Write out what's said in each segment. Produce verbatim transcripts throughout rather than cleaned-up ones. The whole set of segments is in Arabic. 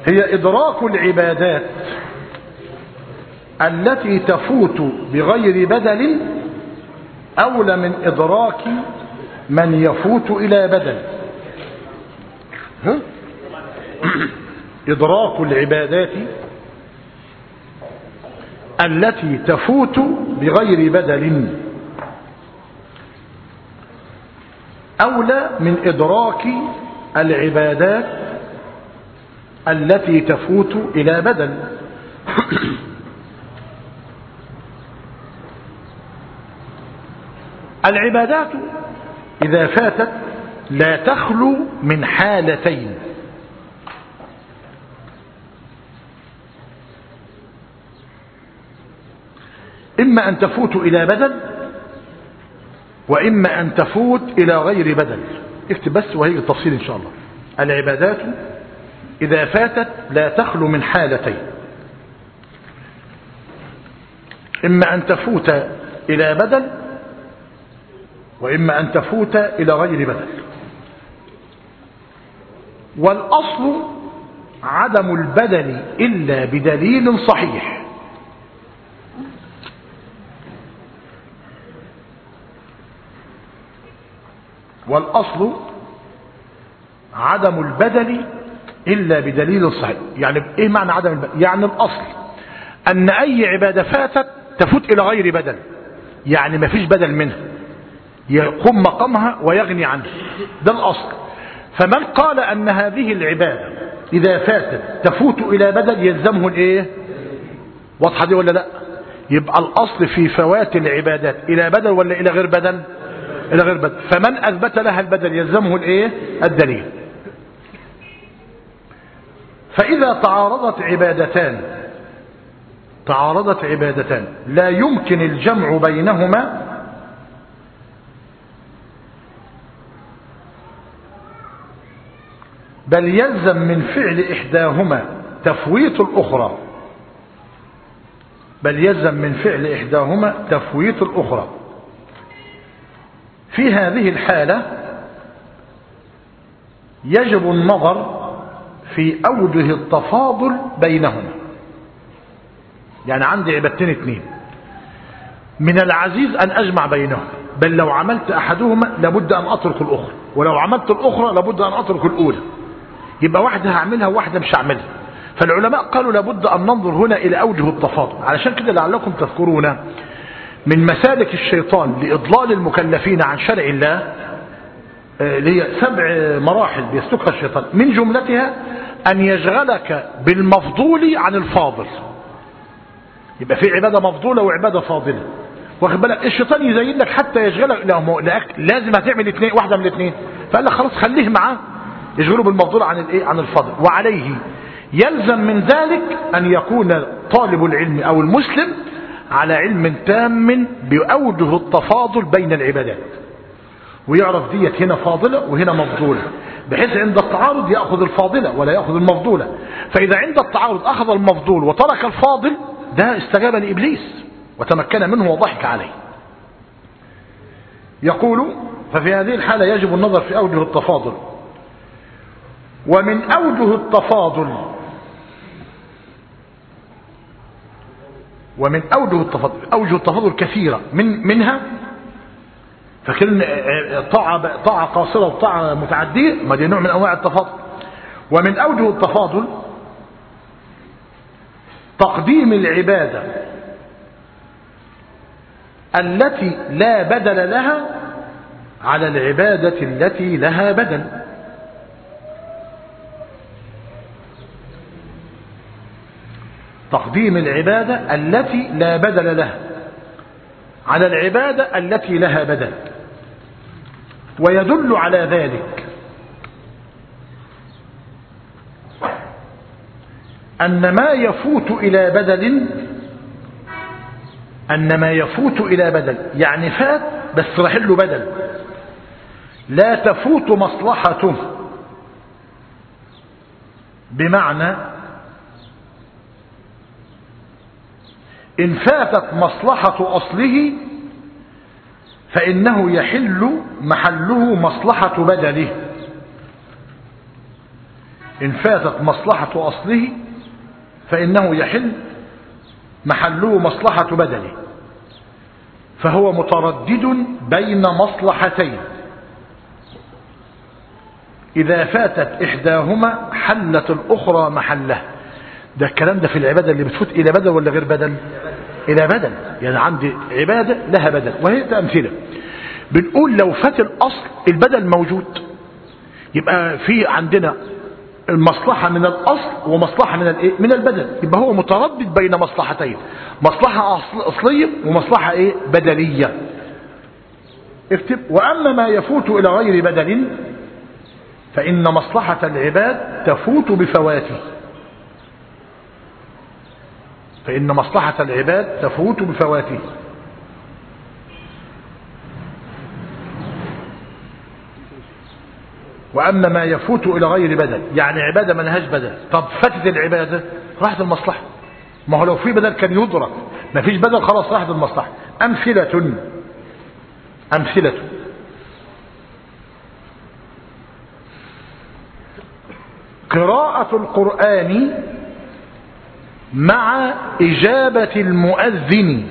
هي إدراك العبادات التي تفوت بغير بدل أولى من إدراك من يفوت إلى بدل. ها؟ إدراك العبادات التي تفوت بغير بدل أولى من إدراك العبادات التي تفوت إلى بدل. العبادات إذا فاتت لا تخلو من حالتين: إما أن تفوت إلى بدل، وإما أن تفوت إلى غير بدل. اكتب بس وهي التفصيل إن شاء الله. العبادات إذا فاتت لا تخلو من حالتين: إما أن تفوت إلى بدل، وإما أن تفوت إلى غير بدل. والأصل عدم البدل إلا بدليل صحيح. والأصل عدم البدل إلا بدليل صحيح. يعني إيه معنى عدم البدل؟ يعني الأصل أن أي عبادة فاتت تفوت إلى غير بدل، يعني ما فيش بدل منها يقوم مقامها ويغني عنه، ده الأصل. فمن قال أن هذه العبادة إذا فاتت تفوت إلى بدل يلزمه الإيه؟ واضحة دي ولا لا؟ يبقى الأصل في فوات العبادات إلى بدل ولا إلى غير بدل؟ إلى غير بدل. فمن أثبت لها البدل يلزمه الإيه؟ الدليل. فإذا تعارضت عبادتان تعارضت عبادتان لا يمكن الجمع بينهما، بل يلزم من فعل إحداهما تفويت الأخرى بل يلزم من فعل إحداهما تفويت الأخرى في هذه الحالة يجب النظر في أوجه التفاضل بينهما. يعني عندي عبادتين اثنين، من العزيز أن أجمع بينهم، بل لو عملت أحدهما لابد أن أترك الأخرى، ولو عملت الأخرى لابد أن أترك الأولى. يبقى واحدة هعملها وواحدة مش هعملها. فالعلماء قالوا لابد أن ننظر هنا إلى أوجه التفاضل. علشان كده لعلكم تذكرون من مسالك الشيطان لإضلال المكلفين عن شرع الله اللي هي سبع مراحل بيسلكها الشيطان، من جملتها أن يشغلك بالمفضول عن الفاضل. يبقى في عبادة مفضولة وعبادة فاضلة، واخد بالك؟ الشيطان يزين لك حتى يشغلك، لازم هتعمل اثنين، واحدة من الاثنين، فقال لك خلاص خليه معاه يشغله بالمفضول عن الايه؟ عن الفاضل. وعليه يلزم من ذلك أن يكون طالب العلم أو المسلم على علم تام بأوجه التفاضل بين العبادات، ويعرف ديت هنا فاضلة وهنا مفضولة، بحيث عند التعارض يأخذ الفاضلة ولا يأخذ المفضولة. فإذا عند التعارض أخذ المفضول وترك الفاضل، ده استجاب لإبليس وتمكن منه وضحك عليه. يقول: ففي هذه الحالة يجب النظر في أوجه التفاضل. ومن أوجه التفاضل ومن أوجه التفاضل أوجه التفاضل كثيرة، من منها فكرن طاعة طاعة قاصرة وطاعة متعدية، ما دي نوع من أنواع التفاضل. ومن أوجه التفاضل تقديم العبادة التي لا بدل لها على العبادة التي لها بدل. تقديم العبادة التي لا بدل لها على العبادة التي لها بدل. ويدل على ذلك أن ما يفوت إلى بدل أن ما يفوت إلى بدل يعني فات بس راح له بدل، لا تفوت مصلحته. بمعنى إن فاتت مصلحة أصله فإنه يحل محله مصلحة بدله. إن فاتت مصلحة أصله فإنه يحل محله مصلحة بدله، فهو متردد بين مصلحتين، إذا فاتت إحداهما حلت الأخرى محله. ده الكلام ده في العبادة اللي بتفوت إلى بدل ولا غير بدل؟ إلى بدل. يعني عندي عبادة لها بدل، وهي أمثلة. بنقول لو فات الأصل البدل موجود، يبقى في عندنا المصلحة من الأصل ومصلحة من الإيه؟ من البدل. يبقى هو متردد بين مصلحتين، مصلحة أصل أصلية ومصلحة إيه؟ بدلية. اكتب: وأما ما يفوت إلى غير بدل فإن مصلحة العباد تفوت بفواته، فإن مصلحة العباد تفوت بفواته. وأما ما يفوت إلى غير بدل، يعني عبادة ما لهاش بدل، طب فاتت العبادة راحت المصلحة. ما هو لو في بدل كان يدرك، ما فيش بدل خلاص راحت المصلحة. أمثلة أمثلة قراءة القرآن مع إجابة المؤذن،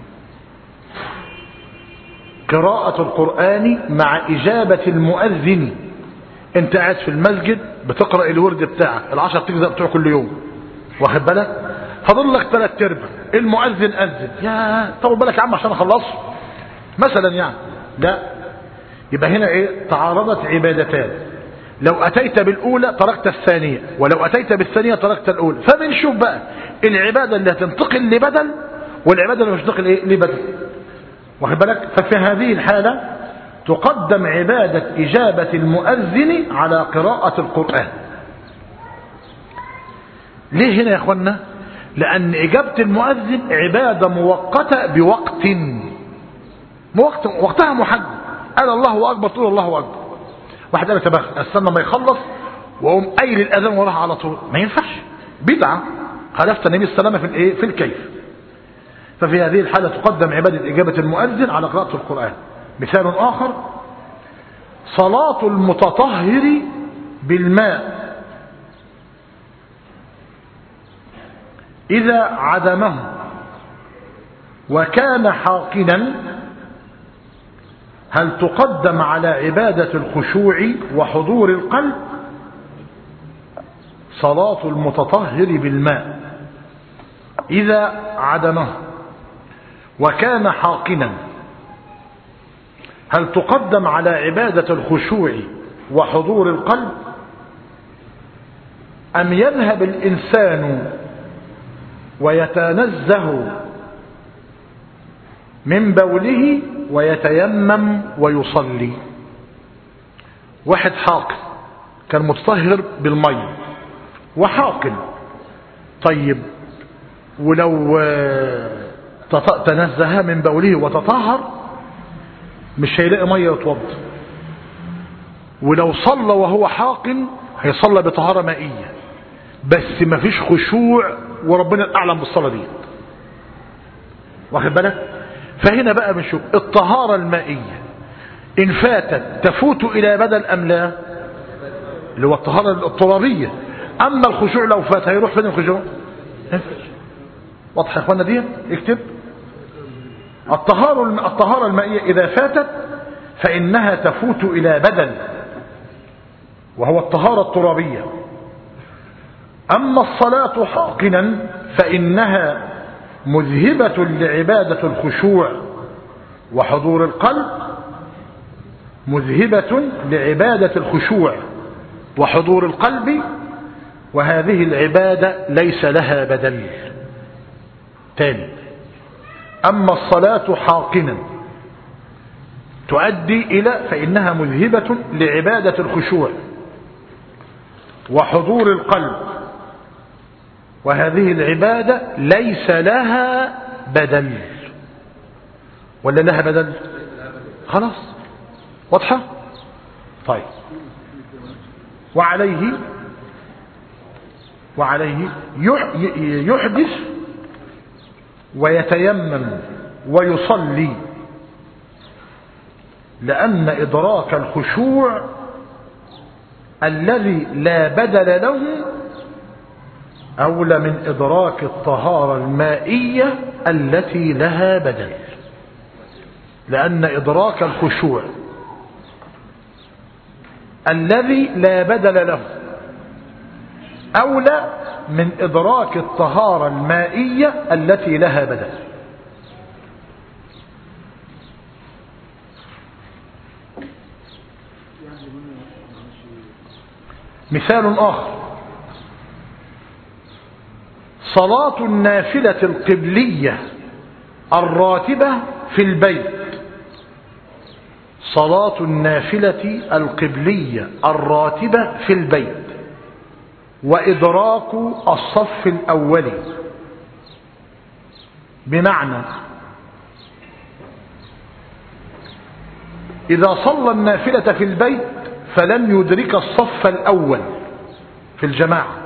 قراءة القرآن مع إجابة المؤذن. انت قاعد في المسجد بتقرأ الورد بتاعك العشر تجزء بتوع كل يوم، واخد بالك؟ فضل لك ثلاث ارباع، المؤذن أذن، يا طول بالك يا عم عشان اخلصه مثلا يعني. لا، يبقى هنا ايه؟ تعارضت عبادتان، لو أتيت بالأولى تركت الثانية، ولو أتيت بالثانية تركت الأولى. فبنشوف بقى العبادة اللي هتنتقل لبدل والعبادة اللي مش تنتقل إيه؟ لبدل، واخد بالك؟ ففي هذه الحالة تقدم عبادة إجابة المؤذن على قراءة القرآن. ليه هنا يا أخوانا؟ لأن إجابة المؤذن عبادة مؤقتة بوقت وقت وقتها محدد. قال الله أكبر تقول الله أكبر. واحد قال تبخ استنى ما يخلص وقوم قايل الأذان وراها على طول، ما ينفعش، بدعة، خالفت النبي صلى الله عليه وسلم في الايه؟ في الكيف. ففي هذه الحالة تقدم عبادة إجابة المؤذن على قراءة القرآن. مثال آخر: صلاة المتطهر بالماء إذا عدمه وكان حاقنا، هل تقدم على عبادة الخشوع وحضور القلب؟ صلاة المتطهر بالماء إذا عدمه وكان حاقنا، هل تقدم على عبادة الخشوع وحضور القلب، أم يذهب الإنسان ويتنزه من بوله ويتيمم ويصلي؟ واحد حاقن كان متطهر بالمي وحاقن، طيب ولو تنزه من بوله وتطهر مش هيلاقي ميه يتوضا، ولو صلى وهو حاقن هيصلى بطهارة مائية، بس ما فيش خشوع وربنا الأعلم بالصلاة دي، واخد بالك؟ فهنا بقى بنشوف الطهارة المائية إن فاتت تفوت إلى بدل أم لا، اللي هو الطهارة الترابية. أما الخشوع لو فات هيروح فين الخشوع؟ واضح يا اخوانا؟ دي اكتب: الطهارة الطهارة المائية إذا فاتت فإنها تفوت إلى بدل وهو الطهارة الترابية. أما الصلاة حاقنا فإنها مذهبة لعبادة الخشوع وحضور القلب، مذهبة لعبادة الخشوع وحضور القلب، وهذه العبادة ليس لها بدل. تاني: أما الصلاة حاقنا تؤدي إلى فإنها مذهبة لعبادة الخشوع وحضور القلب، وهذه العبادة ليس لها بدل. ولا لها بدل؟ خلاص واضحة؟ طيب. وعليه وعليه يحدث ويتيمم ويصلي، لأن إدراك الخشوع الذي لا بدل له أولى من إدراك الطهارة المائية التي لها بدل، لأن إدراك الخشوع الذي لا بدل له أولى من إدراك الطهارة المائية التي لها بدل. مثال آخر: صلاة النافلة القبلية الراتبة في البيت، صلاة النافلة القبلية الراتبة في البيت وإدراك الصف الأول. بمعنى إذا صلى النافلة في البيت فلم يدرك الصف الأول في الجماعة.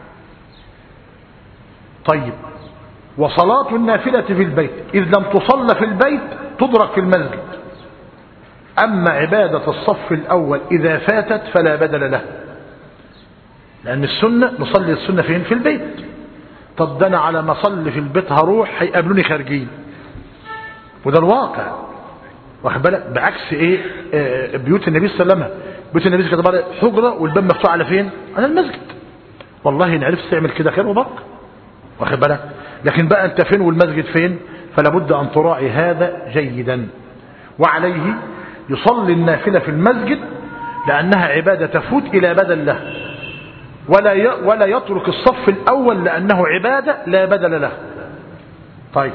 طيب، وصلاة النافلة في البيت إذ لم تصلى في البيت تدرك في المسجد. أما عبادة الصف الأول إذا فاتت فلا بدل له، لأن السنة نصلي السنة فين؟ في البيت. طب ده أنا على ما أصلي في البيت هروح هيقابلوني خارجين، وده الواقع، واخد بالك؟ بعكس إيه آه بيوت النبي صلى الله عليه وسلم. بيوت النبي صلى الله عليه وسلم حجرة والباب مفتوح على فين؟ على المسجد. والله إن عرفت تعمل كده خير وبركة، واخد بالك؟ لكن بقى أنت فين والمسجد فين؟ فلا بد أن تراعي هذا جيدا. وعليه يصلي النافلة في المسجد لأنها عبادة تفوت إلى بدل له، ولا ولا يترك الصف الأول لأنه عبادة لا بدل له. طيب،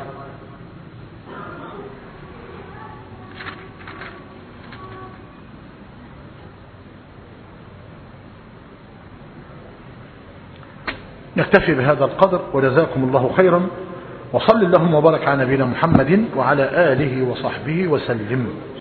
نكتفي بهذا القدر، وجزاكم الله خيرا، وصل اللهم وبارك على نبينا محمد وعلى آله وصحبه وسلم.